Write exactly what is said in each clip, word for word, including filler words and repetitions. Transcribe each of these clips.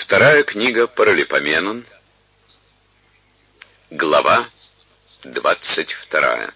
Вторая книга Паралипоменон, глава двадцать вторая.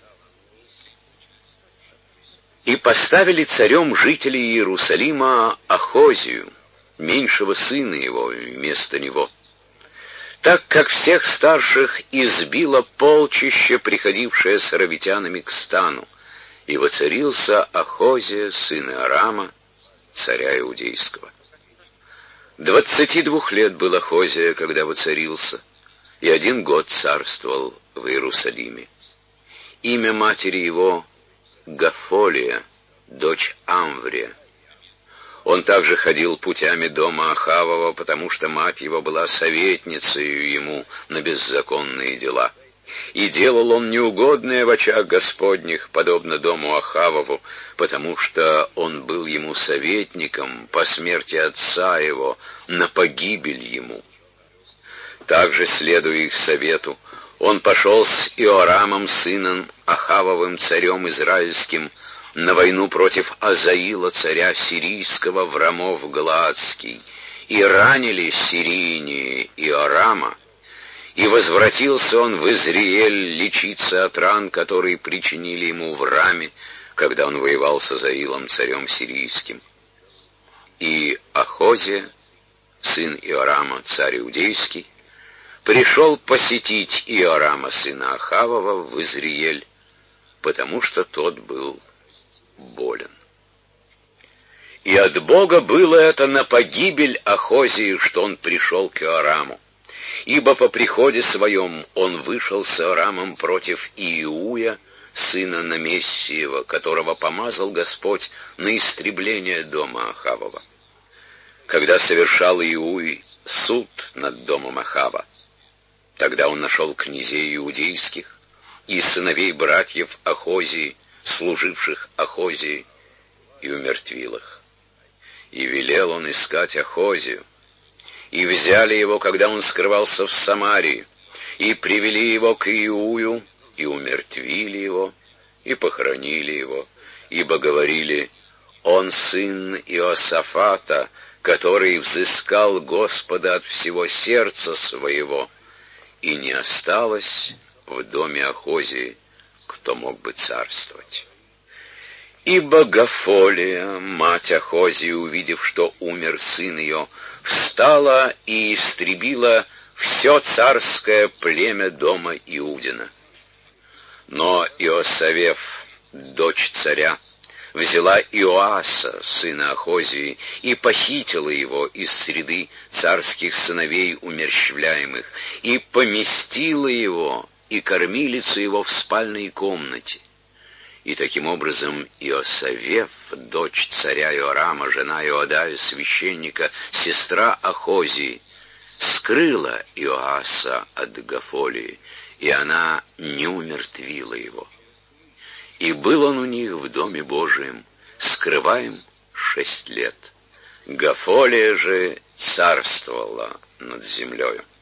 И поставили царем жители Иерусалима Ахозию, меньшего сына его, вместо него, так как всех старших избило полчище, приходившее с аравитянами к стану, и воцарился Ахозия, сын Иорама, царя иудейского. Двадцати двух лет был Ахозия, когда воцарился, и один год царствовал в Иерусалиме. Имя матери его Гафолия, дочь Амврия. Он также ходил путями дома Ахавова, потому что мать его была советницей ему на беззаконные дела. И делал он неугодное в очах Господних, подобно дому Ахавову, потому что он был ему советником по смерти отца его, на погибель ему. Также, следуя их совету, он пошел с Иорамом, сыном Ахавовым, царем израильским, на войну против Азаила, царя сирийского, в Рамов Галаадский, и ранили сирийне Иорама, и возвратился он в Изриэль лечиться от ран, которые причинили ему в Раме, когда он воевал с Азаилом, царем сирийским. И Ахозия, сын Иорама, царь иудейский, пришел посетить Иорама, сына Ахавова, в Изриэль, потому что тот был болен. И от Бога было это на погибель Ахозии, что он пришел к Иораму. Ибо по приходе своем он вышел с Иорамом против Иуя, сына Намессиева, которого помазал Господь на истребление дома Ахавова. Когда совершал Иуй суд над домом Ахава, тогда он нашел князей иудейских и сыновей братьев Ахозии, служивших Ахозии, и умертвил их. И велел он искать Ахозию, и взяли его, когда он скрывался в Самарии, и привели его к Иую, и умертвили его, и похоронили его, ибо говорили: он сын Иосафата, который взыскал Господа от всего сердца своего, и не осталось в доме Ахозии, кто мог бы царствовать. Ибо Гафолия, мать Ахозии, увидев, что умер сын ее, встала и истребила все царское племя дома Иудина. Но Иосавеф, дочь царя, взяла Иоаса, сына Ахозии, и похитила его из среды царских сыновей умерщвляемых, и поместила его и кормилицу его в спальной комнате. И таким образом Иосавеф, дочь царя Иорама, жена Иодая, священника, сестра Ахозии, скрыла Иоаса от Гафолии, и она не умертвила его. И был он у них в доме Божием, скрываем шесть лет. Гафолия же царствовала над землею.